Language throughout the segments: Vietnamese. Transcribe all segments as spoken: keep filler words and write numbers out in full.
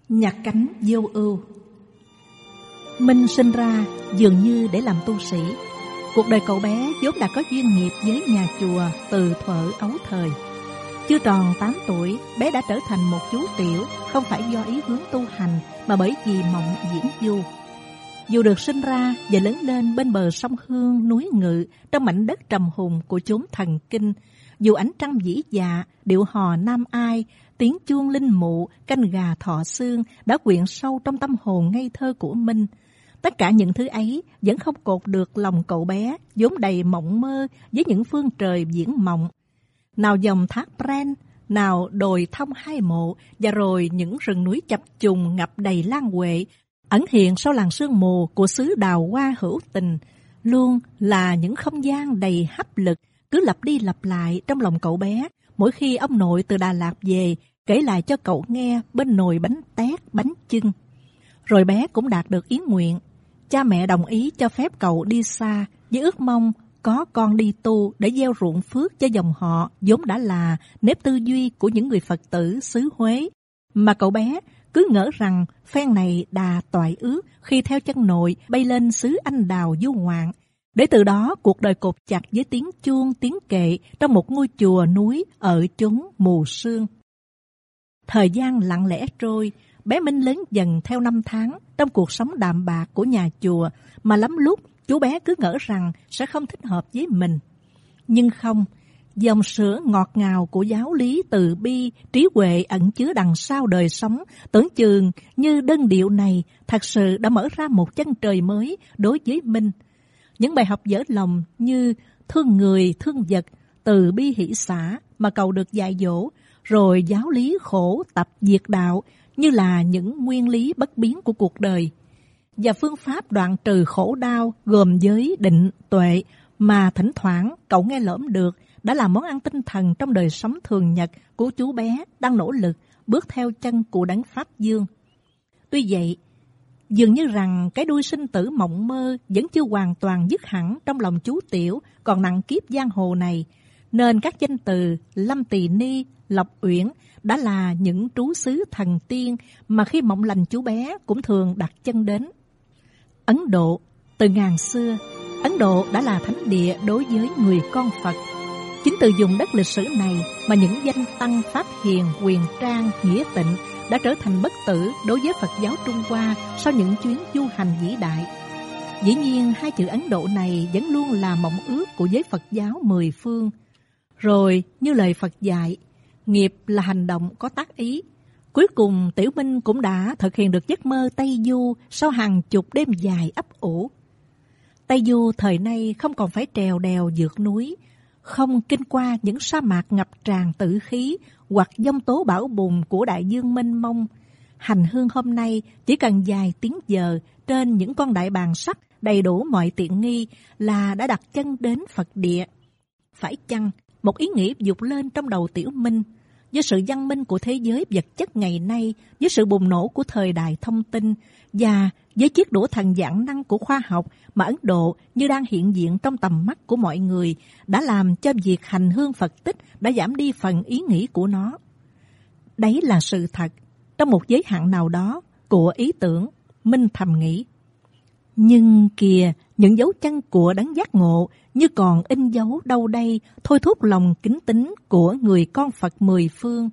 Nhạc cánh vô ưu. Minh sinh ra dường như để làm tu sĩ. Cuộc đời cậu bé vốn đã có duyên nghiệp với nhà chùa từ thuở ấu thời. Chưa tròn tám tuổi, bé đã trở thành một chú tiểu, không phải do ý hướng tu hành mà bởi vì mộng diễn du. Dù được sinh ra và lớn lên bên bờ sông Hương, núi Ngự, trong mảnh đất trầm hùng của chốn thần kinh, dù ánh trăng vĩ dạ, điệu hò nam ai, tiếng chuông linh mụ, canh gà thọ xương đã quyện sâu trong tâm hồn ngây thơ của Minh. Tất cả những thứ ấy vẫn không cột được lòng cậu bé, vốn đầy mộng mơ với những phương trời viễn mộng. Nào dòng thác Bren, nào đồi thông hai mộ, và rồi những rừng núi chập trùng ngập đầy lan huệ, ẩn hiện sau làn sương mù của xứ đào hoa hữu tình, luôn là những không gian đầy hấp lực, cứ lặp đi lặp lại trong lòng cậu bé mỗi khi ông nội từ Đà Lạt về kể lại cho cậu nghe bên nồi bánh tét, bánh chưng. Rồi bé cũng đạt được ý nguyện. Cha mẹ đồng ý cho phép cậu đi xa với ước mong có con đi tu để gieo ruộng phước cho dòng họ vốn đã là nếp tư duy của những người Phật tử xứ Huế. Mà cậu bé cứ ngỡ rằng phen này đà toại ước khi theo chân nội bay lên xứ Anh Đào du ngoạn, để từ đó cuộc đời cột chặt với tiếng chuông, tiếng kệ trong một ngôi chùa núi ở chốn mù sương. Thời gian lặng lẽ trôi, bé Minh lớn dần theo năm tháng trong cuộc sống đạm bạc của nhà chùa mà lắm lúc chú bé cứ ngỡ rằng sẽ không thích hợp với mình. Nhưng không, dòng sữa ngọt ngào của giáo lý từ bi, trí huệ ẩn chứa đằng sau đời sống, tưởng chừng như đơn điệu này thật sự đã mở ra một chân trời mới đối với Minh. Những bài học dở lòng như thương người, thương vật, từ bi hỷ xả mà cậu được dạy dỗ, rồi giáo lý khổ tập diệt đạo như là những nguyên lý bất biến của cuộc đời. Và phương pháp đoạn trừ khổ đau gồm giới, định, tuệ mà thỉnh thoảng cậu nghe lỡm được đã là món ăn tinh thần trong đời sống thường nhật của chú bé đang nỗ lực bước theo chân của đấng Pháp Dương. Tuy vậy, dường như rằng cái đuôi sinh tử mộng mơ vẫn chưa hoàn toàn dứt hẳn trong lòng chú tiểu còn nặng kiếp giang hồ này, nên các danh từ Lâm Tỳ Ni, Lộc Uyển đã là những trú xứ thần tiên mà khi mộng lành chú bé cũng thường đặt chân đến. Ấn Độ, từ ngàn xưa, Ấn Độ đã là thánh địa đối với người con Phật. Chính từ vùng đất lịch sử này mà những danh tăng Pháp Hiền, Quyền Trang, Nghĩa Tịnh đã trở thành bất tử đối với Phật giáo Trung Hoa sau những chuyến du hành vĩ đại. Dĩ nhiên hai chữ Ấn Độ này vẫn luôn là mộng ước của giới Phật giáo mười phương. Rồi như lời Phật dạy, nghiệp là hành động có tác ý. Cuối cùng Tiểu Minh cũng đã thực hiện được giấc mơ Tây Du sau hàng chục đêm dài ấp ủ. Tây Du thời nay không còn phải trèo đèo vượt núi, không kinh qua những sa mạc ngập tràn tử khí hoặc giông tố bão bùng của đại dương mênh mông. Hành hương hôm nay chỉ cần vài tiếng giờ trên những con đại bàng sắt đầy đủ mọi tiện nghi là đã đặt chân đến Phật địa. Phải chăng một ý nghĩ vụt lên trong đầu Tiểu Minh, với sự văn minh của thế giới vật chất ngày nay, với sự bùng nổ của thời đại thông tin và với chiếc đũa thần vạn năng của khoa học mà Ấn Độ như đang hiện diện trong tầm mắt của mọi người, đã làm cho việc hành hương Phật tích đã giảm đi phần ý nghĩ của nó. Đấy là sự thật, trong một giới hạn nào đó của ý tưởng, Minh thầm nghĩ. Nhưng kìa, những dấu chân của đấng giác ngộ như còn in dấu đâu đây, thôi thúc lòng kính tín của người con Phật mười phương.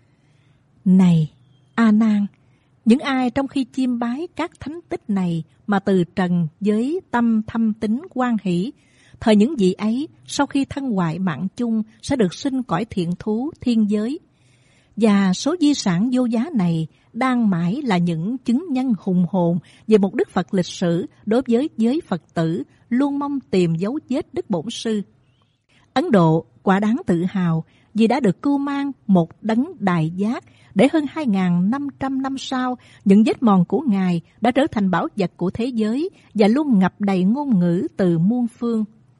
Này, A Nan, những ai trong khi chiêm bái các thánh tích này mà từ trần với tâm thâm tín hoan hỷ, thời những vị ấy sau khi thân hoại mạng chung sẽ được sinh cõi thiện thú thiên giới. Và số di sản vô giá này đang mãi là những chứng nhân hùng hồn về một Đức Phật lịch sử đối với giới Phật tử luôn mong tìm dấu vết Đức Bổn Sư. Ấn Độ quả đáng tự hào vì đã được cưu mang một đấng đại giác để hơn hai nghìn năm trăm năm sau, những vết mòn của Ngài đã trở thành bảo vật của thế giới và luôn ngập đầy ngôn ngữ từ muôn phương.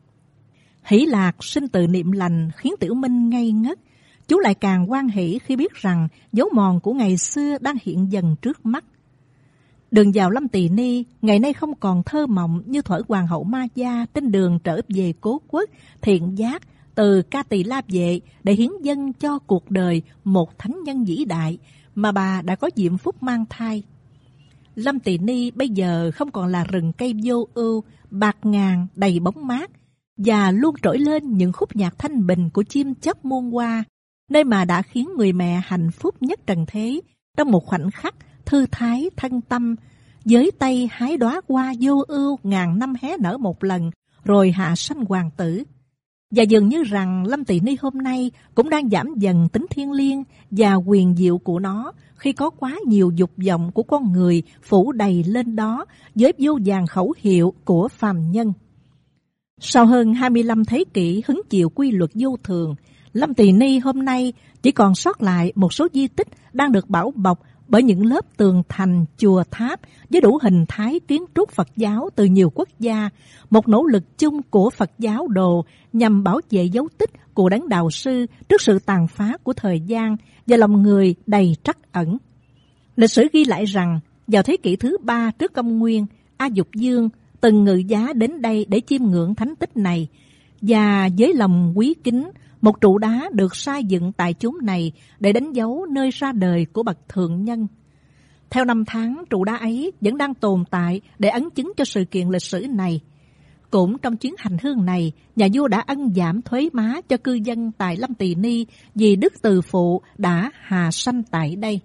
Hỷ lạc sinh từ niệm lành khiến Tiểu Minh ngây ngất. Chú lại càng hoan hỷ khi biết rằng dấu mòn của ngày xưa đang hiện dần trước mắt. Đường vào Lâm Tỳ Ni ngày nay không còn thơ mộng như thuở hoàng hậu Ma Gia trên đường trở về cố quốc thiện giác từ Ca Tỳ La Vệ để hiến dâng cho cuộc đời một thánh nhân vĩ đại, mà bà đã có diễm phúc mang thai. Lâm Tỳ Ni bây giờ không còn là rừng cây vô ưu, bạt ngàn đầy bóng mát, và luôn trỗi lên những khúc nhạc thanh bình của chim chóc muôn hoa, nơi mà đã khiến người mẹ hạnh phúc nhất trần thế trong một khoảnh khắc thư thái thân tâm, với tay hái đóa hoa vô ưu ngàn năm hé nở một lần rồi hạ sanh hoàng tử. Và dường như rằng Lâm Tỳ Ni hôm nay cũng đang giảm dần tính thiêng liêng và quyền diệu của nó, khi có quá nhiều dục vọng của con người phủ đầy lên đó với vô vàn khẩu hiệu của phàm nhân. Sau hơn hai mươi lăm thế kỷ hứng chịu quy luật vô thường, Lâm Tỳ Ni hôm nay chỉ còn sót lại một số di tích đang được bảo bọc bởi những lớp tường thành, chùa tháp với đủ hình thái kiến trúc Phật giáo từ nhiều quốc gia, một nỗ lực chung của Phật giáo đồ nhằm bảo vệ dấu tích của đấng đạo sư trước sự tàn phá của thời gian và lòng người đầy trắc ẩn. Lịch sử ghi lại rằng, vào thế kỷ thứ ba trước công nguyên, A Dục Dương từng ngự giá đến đây để chiêm ngưỡng thánh tích này, và với lòng quý kính, một trụ đá được xây dựng tại chốn này để đánh dấu nơi ra đời của bậc thượng nhân. Theo năm tháng, trụ đá ấy vẫn đang tồn tại để ấn chứng cho sự kiện lịch sử này. Cũng trong chuyến hành hương này, nhà vua đã ân giảm thuế má cho cư dân tại Lâm Tỳ Ni vì đức từ phụ đã hà sanh tại đây.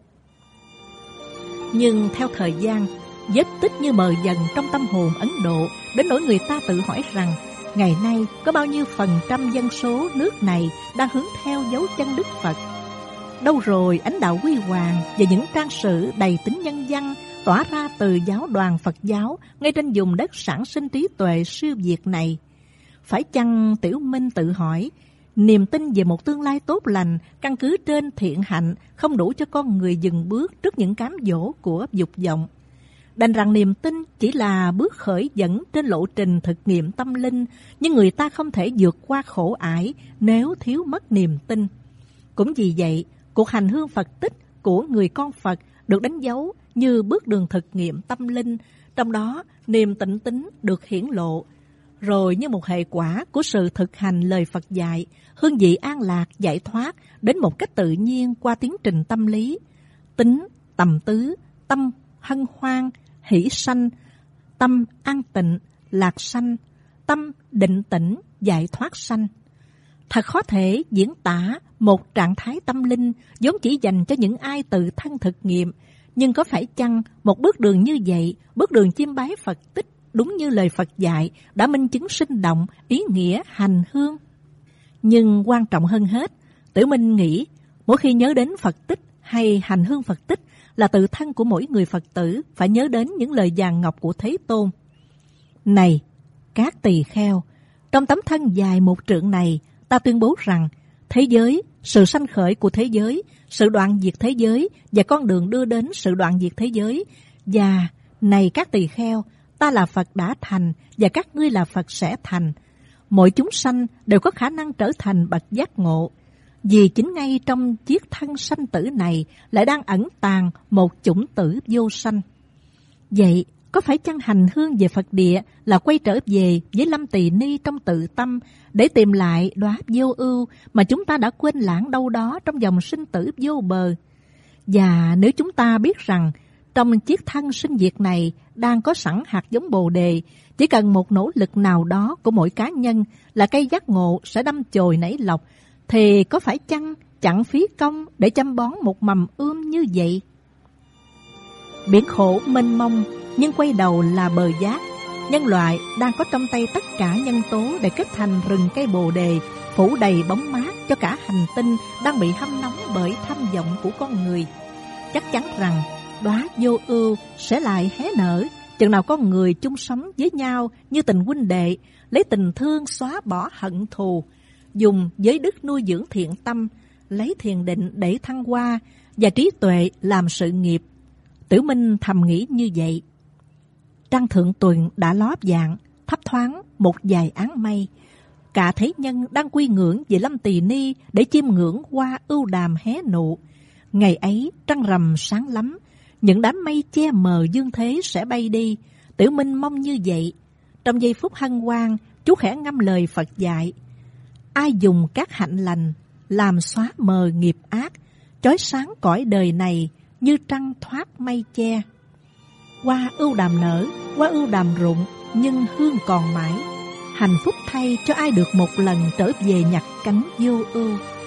Nhưng theo thời gian, vết tích như mờ dần trong tâm hồn Ấn Độ, đến nỗi người ta tự hỏi rằng ngày nay có bao nhiêu phần trăm dân số nước này đang hướng theo dấu chân Đức Phật. Đâu rồi ánh đạo huy hoàng và những trang sử đầy tính nhân văn tỏa ra từ giáo đoàn Phật giáo ngay trên vùng đất sản sinh trí tuệ siêu việt này? Phải chăng Tiểu Minh tự hỏi, niềm tin về một tương lai tốt lành căn cứ trên thiện hạnh không đủ cho con người dừng bước trước những cám dỗ của dục vọng? Đành rằng niềm tin chỉ là bước khởi dẫn trên lộ trình thực nghiệm tâm linh, nhưng người ta không thể vượt qua khổ ải nếu thiếu mất niềm tin. Cũng vì vậy, cuộc hành hương Phật tích của người con Phật được đánh dấu như bước đường thực nghiệm tâm linh, trong đó niềm tịnh tín được hiển lộ. Rồi như một hệ quả của sự thực hành lời Phật dạy, hương vị an lạc giải thoát đến một cách tự nhiên qua tiến trình tâm lý. Tính, tầm tứ, tâm hân hoan, hỷ sanh, tâm an tịnh, lạc sanh, tâm định tĩnh, giải thoát sanh. Thật khó thể diễn tả một trạng thái tâm linh vốn chỉ dành cho những ai tự thân thực nghiệm. Nhưng có phải chăng một bước đường như vậy, bước đường chiêm bái Phật tích, đúng như lời Phật dạy, đã minh chứng sinh động ý nghĩa hành hương? Nhưng quan trọng hơn hết, Tiểu Minh nghĩ mỗi khi nhớ đến Phật tích hay hành hương Phật tích là tự thân của mỗi người Phật tử phải nhớ đến những lời vàng ngọc của Thế Tôn. Này, các tỳ kheo, trong tấm thân dài một trượng này, ta tuyên bố rằng thế giới, sự sanh khởi của thế giới, sự đoạn diệt thế giới và con đường đưa đến sự đoạn diệt thế giới. Và, này các tỳ kheo, ta là Phật đã thành và các ngươi là Phật sẽ thành. Mọi chúng sanh đều có khả năng trở thành bậc giác ngộ, vì chính ngay trong chiếc thân sanh tử này lại đang ẩn tàng một chủng tử vô sanh. Vậy, có phải chăng hành hương về Phật địa là quay trở về với Lâm Tỳ Ni trong tự tâm để tìm lại đóa vô ưu mà chúng ta đã quên lãng đâu đó trong dòng sinh tử vô bờ? Và nếu chúng ta biết rằng trong chiếc thân sinh diệt này đang có sẵn hạt giống Bồ đề, chỉ cần một nỗ lực nào đó của mỗi cá nhân là cây giác ngộ sẽ đâm chồi nảy lộc, thì có phải chăng chẳng phí công để chăm bón một mầm ươm như vậy? Biển khổ mênh mông, nhưng quay đầu là bờ giác. Nhân loại đang có trong tay tất cả nhân tố để kết thành rừng cây Bồ đề, phủ đầy bóng mát cho cả hành tinh đang bị hâm nóng bởi tham vọng của con người. Chắc chắn rằng đóa vô ưu sẽ lại hé nở chừng nào con người chung sống với nhau như tình huynh đệ, lấy tình thương xóa bỏ hận thù, dùng giới đức nuôi dưỡng thiện tâm, lấy thiền định để thăng hoa và trí tuệ làm sự nghiệp. Tiểu Minh thầm nghĩ như vậy. Trăng thượng tuần đã ló dạng, thấp thoáng một vài áng mây. Cả thế nhân đang quy ngưỡng về Lâm Tỳ Ni để chiêm ngưỡng hoa ưu đàm hé nụ. Ngày ấy trăng rằm sáng lắm, những đám mây che mờ dương thế sẽ bay đi. Tiểu Minh mong như vậy. Trong giây phút hân hoan, chú khẽ ngâm lời Phật dạy: ai dùng các hạnh lành làm xóa mờ nghiệp ác, chói sáng cõi đời này, như trăng thoát mây che. Hoa ưu đàm nở, hoa ưu đàm rụng, nhưng hương còn mãi. Hạnh phúc thay cho ai được một lần trở về nhặt cánh vô ưu.